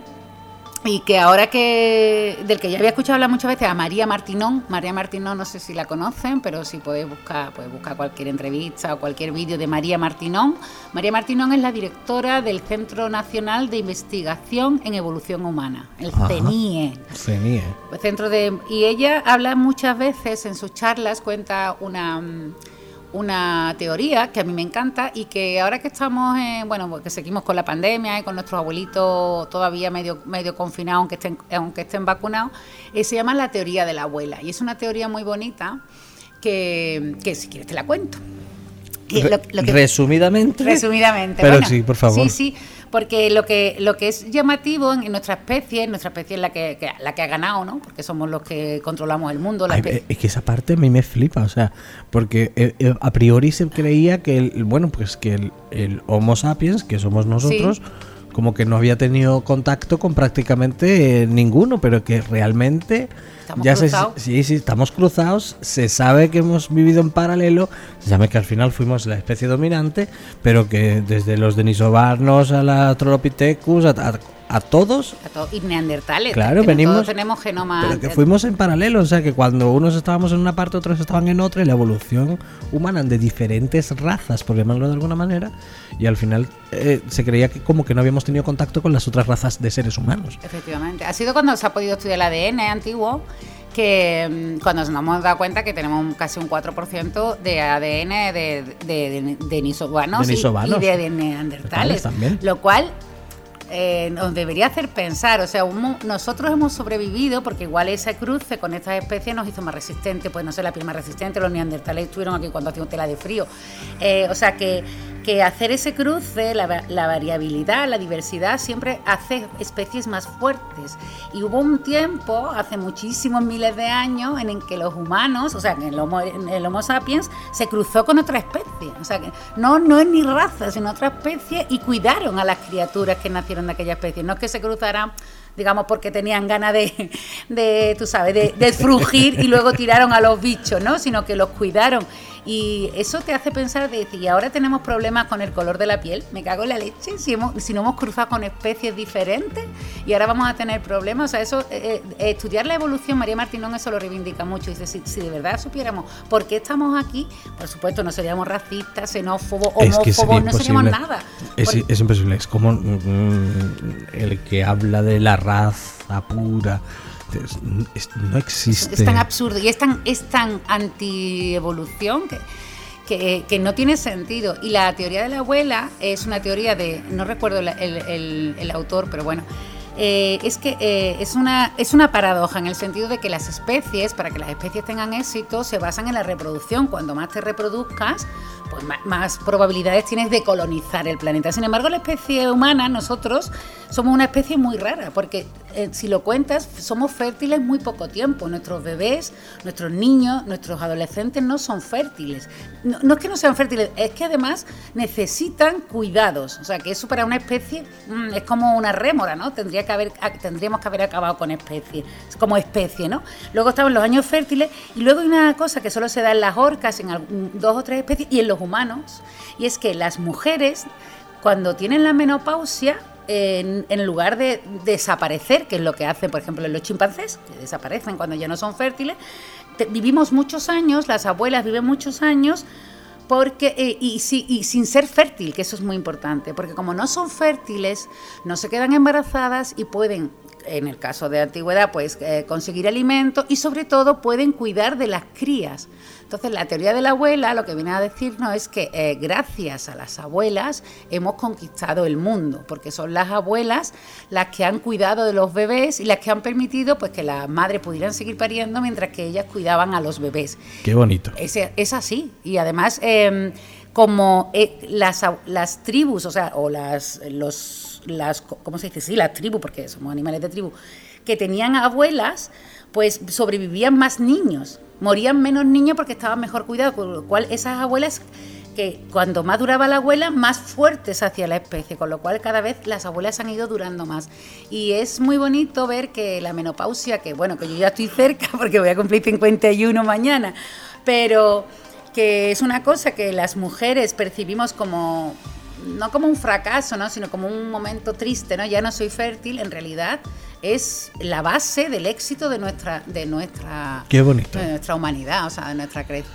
y que ahora que del que ya había escuchado hablar muchas veces a María Martinón. María Martinón, no sé si la conocen, pero si podéis buscar, podéis buscar cualquier entrevista o cualquier vídeo de María Martinón. María Martinón es la directora del Centro Nacional de Investigación en Evolución Humana, el Ajá. CENIE. Cenie. Pues Centro de, y ella habla muchas veces en sus charlas, cuenta una, mm, una teoría que a mí me encanta y que ahora que estamos, eh, bueno, pues que seguimos con la pandemia y con nuestros abuelitos todavía medio, medio confinados, aunque estén, aunque estén vacunados, eh, se llama la teoría de la abuela. Y es una teoría muy bonita que, que si quieres te la cuento. Que lo- lo que- Resumidamente. Resumidamente. Pero bueno, sí, por favor. Sí, sí, porque lo que lo que es llamativo en, en nuestra especie, nuestra especie es la que, que- la que ha ganado, ¿no? Porque somos los que controlamos el mundo. La Ay, espe- eh, es que esa parte a mí me flipa, o sea, porque eh, eh, a priori se creía que el, bueno, pues que el, el Homo sapiens, que somos nosotros, como que no había tenido contacto con prácticamente eh, ninguno, pero que realmente Estamos ya se, cruzados. sí, sí, estamos cruzados, se sabe que hemos vivido en paralelo, se sabe que al final fuimos la especie dominante, pero que desde los denisovarnos a la Australopithecus, a, a, a todos, a todos- y neandertales. Claro, que venimos- Todos tenemos genomas. pero que fuimos en paralelo, o sea que cuando unos estábamos en una parte, otros estaban en otra, y la evolución humana de diferentes razas, por llamarlo de alguna manera, y al final eh, se creía que como que no habíamos tenido contacto con las otras razas de seres humanos. Efectivamente. Ha sido cuando se ha podido estudiar el A D N antiguo que cuando nos hemos dado cuenta que tenemos casi un cuatro por ciento de A D N de, de, de, de denisovanos, de y, y de neandertales, también. Lo cual eh, nos debería hacer pensar, o sea, un, nosotros hemos sobrevivido porque igual ese cruce con estas especies nos hizo más resistentes, pues no sé, la piel más resistente, los neandertales estuvieron aquí cuando hacía un tela de frío, eh, o sea que que hacer ese cruce, la, la variabilidad, la diversidad, siempre hace especies más fuertes. Y hubo un tiempo, hace muchísimos miles de años, en el que los humanos, o sea, que el Homo, el Homo sapiens se cruzó con otra especie. O sea, que no, no es ni raza, sino otra especie, y cuidaron a las criaturas que nacieron de aquella especie. No es que se cruzaran, digamos, porque tenían ganas de, de, tú sabes, de, de frugir y luego tiraron a los bichos, ¿no? Sino que los cuidaron. Y eso te hace pensar de decir, y ahora tenemos problemas con el color de la piel, me cago en la leche, si, hemos, si no hemos cruzado con especies diferentes y ahora vamos a tener problemas. O sea, eso, eh, eh, estudiar la evolución, María Martinón eso lo reivindica mucho, dice, si, si de verdad supiéramos por qué estamos aquí, por supuesto no seríamos racistas, xenófobos, homófobos, es que no seríamos nada. Es, por... es imposible, es como mm, el que habla de la raza pura. Es, es, no existe. Es tan absurdo y es tan, es tan anti-evolución que, que, que no tiene sentido. Y la teoría de la abuela es una teoría de, no recuerdo el, el, el, el autor, pero bueno, eh, es que eh, es, una, es una paradoja en el sentido de que las especies, para que las especies tengan éxito, se basan en la reproducción. Cuando más te reproduzcas, pues más, más probabilidades tienes de colonizar el planeta. Sin embargo, la especie humana, nosotros, somos una especie muy rara, porque eh, si lo cuentas, somos fértiles muy poco tiempo. Nuestros bebés, nuestros niños, nuestros adolescentes no son fértiles. No, no es que no sean fértiles, es que además necesitan cuidados. O sea, que eso para una especie mmm, es como una rémora, ¿no? Tendría que haber, tendríamos que haber acabado con especie, como especie, ¿no? Luego estaban los años fértiles y luego hay una cosa que solo se da en las orcas, en algún, dos o tres especies, y en los humanos, y es que las mujeres, cuando tienen la menopausia, en, en lugar de desaparecer, que es lo que hacen, por ejemplo, en los chimpancés, que desaparecen cuando ya no son fértiles, te, vivimos muchos años, las abuelas viven muchos años, porque eh, y, y, y sin ser fértil, que eso es muy importante, porque como no son fértiles, no se quedan embarazadas y pueden, en el caso de antigüedad, pues eh, conseguir alimento y sobre todo pueden cuidar de las crías. Entonces, la teoría de la abuela lo que viene a decirnos es que eh, gracias a las abuelas hemos conquistado el mundo, porque son las abuelas las que han cuidado de los bebés y las que han permitido pues que las madres pudieran seguir pariendo mientras que ellas cuidaban a los bebés. Qué bonito. Es, es así. Y además, eh, como eh, las, las tribus, o sea, o las, los, las, ¿cómo se dice? Sí, las tribus, porque somos animales de tribu, que tenían abuelas, pues sobrevivían más niños. Morían menos niños porque estaban mejor cuidados, con lo cual esas abuelas, que cuando más duraba la abuela, más fuertes hacia la especie, con lo cual cada vez las abuelas han ido durando más. Y es muy bonito ver que la menopausia, que bueno, que yo ya estoy cerca porque voy a cumplir cincuenta y uno mañana, pero que es una cosa que las mujeres percibimos como, no como un fracaso, ¿no?, sino como un momento triste, ¿no? Ya no soy fértil, en realidad es la base del éxito de nuestra de nuestra Qué bonito. de nuestra humanidad, o sea, de nuestra cre-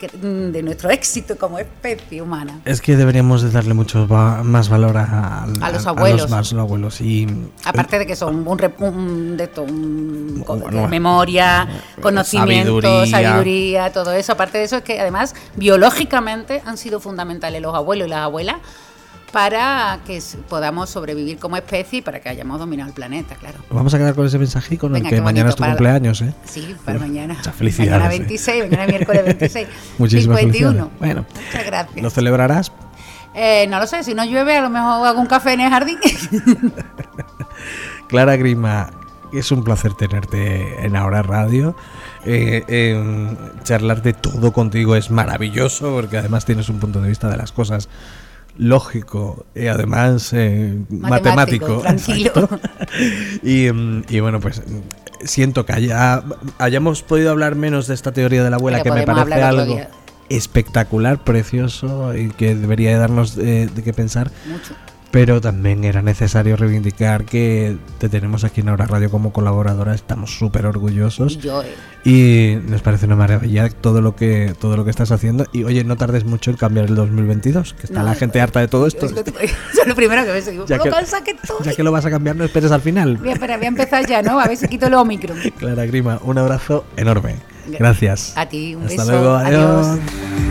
de nuestro éxito como especie humana. Es que deberíamos de darle mucho va- más valor a, a, a los abuelos, a los más abuelos y aparte de que son un, rep- un de, to, un bueno, de memoria, conocimiento, sabiduría. sabiduría, todo eso. Aparte de eso es que además biológicamente han sido fundamentales los abuelos y las abuelas para que podamos sobrevivir como especie y para que hayamos dominado el planeta, claro. Vamos a quedar con ese mensaje con Venga, el que mañana es tu cumpleaños, ¿eh? Sí, para mañana. Muchas felicidades. Mañana veintiséis, ¿eh? Mañana miércoles veintiséis. Muchísimas cincuenta y uno. felicidades. Bueno, muchas gracias. ¿Lo celebrarás? Eh, no lo sé, si no llueve a lo mejor hago un café en el jardín. Clara Grima, es un placer tenerte en Ahora Radio. Eh, eh, charlar de todo contigo es maravilloso porque además tienes un punto de vista de las cosas lógico y además eh, matemático, matemático tranquilo. y, y bueno, pues siento que haya, hayamos podido hablar menos de esta teoría de la abuela, que me parece algo espectacular, precioso y que debería darnos de, de qué pensar. Mucho. pero también era necesario reivindicar que te tenemos aquí en Ahora Radio como colaboradora. Estamos súper orgullosos Yo, eh. y nos parece una maravilla todo lo que todo lo que estás haciendo. Y oye, no tardes mucho en cambiar el dos mil veintidós, que está No, la gente harta de todo esto. Es lo, es lo primero que me digo. Ya Lo que, cansa que estoy. ya que lo vas a cambiar, no esperes al final. Voy a, espera, voy a empezar ya, ¿no? A ver si quito el Omicron. Clara Grima, un abrazo enorme. Gracias. A ti, un Hasta beso. luego, adiós. Adiós.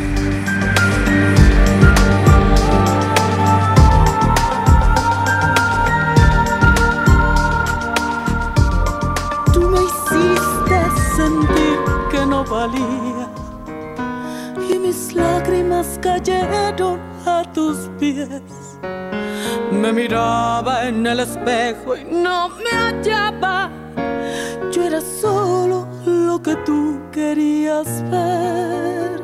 Valía y mis lágrimas cayeron a tus pies. Me miraba en el espejo y no me hallaba. Yo era solo lo que tú querías ver.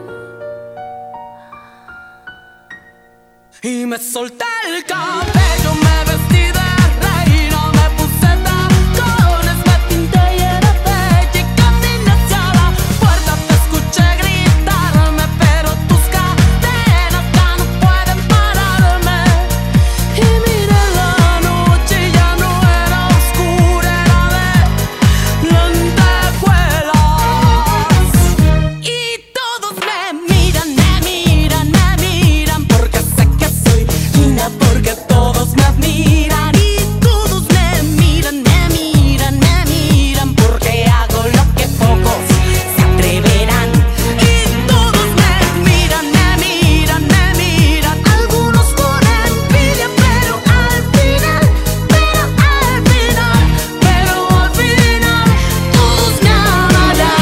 Y me solté el cabello, me vestí de reina, me puse tacones, me pinté y era bella y caminé hacia la puerta. Te escuché gritarme, pero tus cadenas ya no pueden pararme. Y miré la noche y ya no era oscura, era de lentejuelas. Y todos me miran, me miran, me miran, porque sé que soy linda, porque todos me admiran. Y todos me miran, me miran, me miran, porque hago lo que pocos se atreverán. Y todos me miran, me miran, me miran, algunos con envidia, pero al final, pero al final, pero al final, todos me amarán.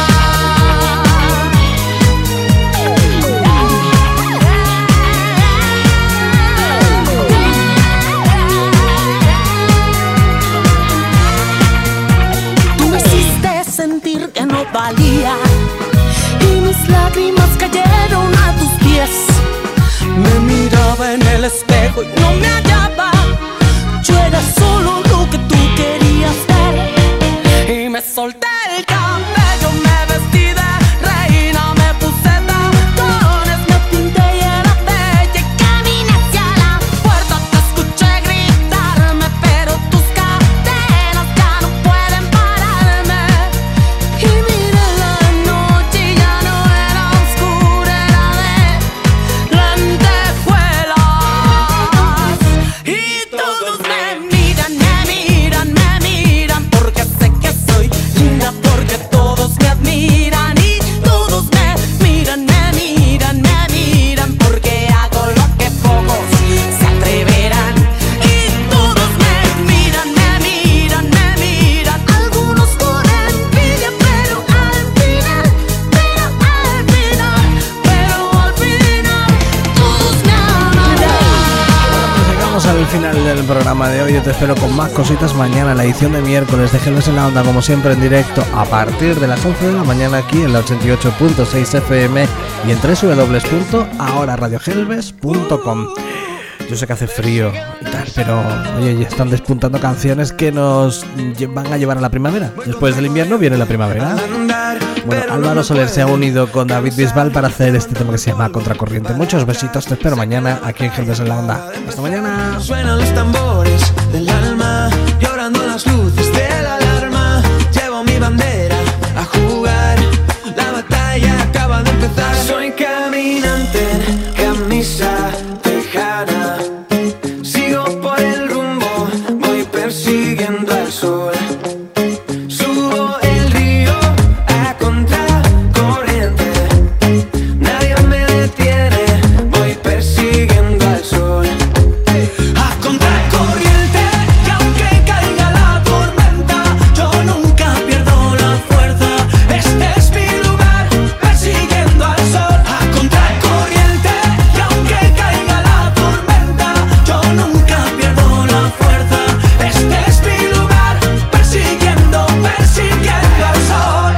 Tú me hiciste sentir que no valía y mis lágrimas cayeron a tus pies. Me miraba en el espejo y no me hallaba. Yo era solo lo que tú querías ver. Y me solté el cabello, me vestí de reina, me puse tacones, me pinté y era bella y caminé hacia la puerta. Te escuché gritarme, pero tus cadenas ya no pueden pararme. Y miré la noche y ya no era oscura, era de lentejuelas. Y todos me miran, me miran, me miran, porque sé que soy linda, porque todos me admiran. Y todos me miran, me miran, me miran, porque hago lo que pocos se atreverán. Y todos me miran, me miran, me miran, algunos con envidia, pero al final, pero al final, pero al final, todos me amarán. Pues llegamos al final del programa de hoy. Yo te espero con más cositas mañana, la edición de miércoles de Gelbes en la Onda, como siempre en directo a partir de las once de la mañana aquí en la ochenta y ocho punto seis F M y en doble u doble u doble u punto ahora radio gelbes punto com. Yo sé que hace frío y tal, pero oye, ya están despuntando canciones que nos lle- van a llevar a la primavera. Después del invierno viene la primavera. Bueno, Álvaro Soler se ha unido con David Bisbal para hacer este tema que se llama Contracorriente. Muchos besitos, te espero mañana aquí en Gelbes en la Onda. Hasta mañana. Suenan los tambores del alma, llorando las luces de la alarma. Llevo mi bandera a jugar, la batalla acaba de empezar. Soy caminante en camisa tejana, sigo por el rumbo, voy persiguiendo al sol. Subo el río a contracorriente, nadie me detiene, voy persiguiendo al sol. A contracorriente, y aunque caiga la tormenta, yo nunca pierdo la fuerza. Este es mi lugar, persiguiendo al sol. A contracorriente, y aunque caiga la tormenta, yo nunca pierdo la fuerza. Este es mi lugar, persiguiendo, persiguiendo al sol.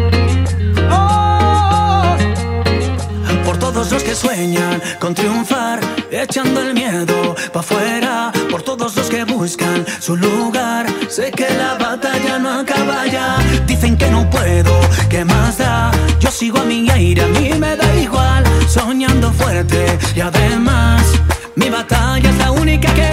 Oh, por todos los que sueñan con triunfar, echando el miedo pa' afuera, por todos los que buscan su lugar. Sé que la batalla no acaba ya, dicen que no puedo, ¿qué más da? Yo sigo a mi aire, a mí me da igual, soñando fuerte y además mi batalla es la única que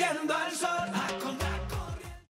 viendo al sol.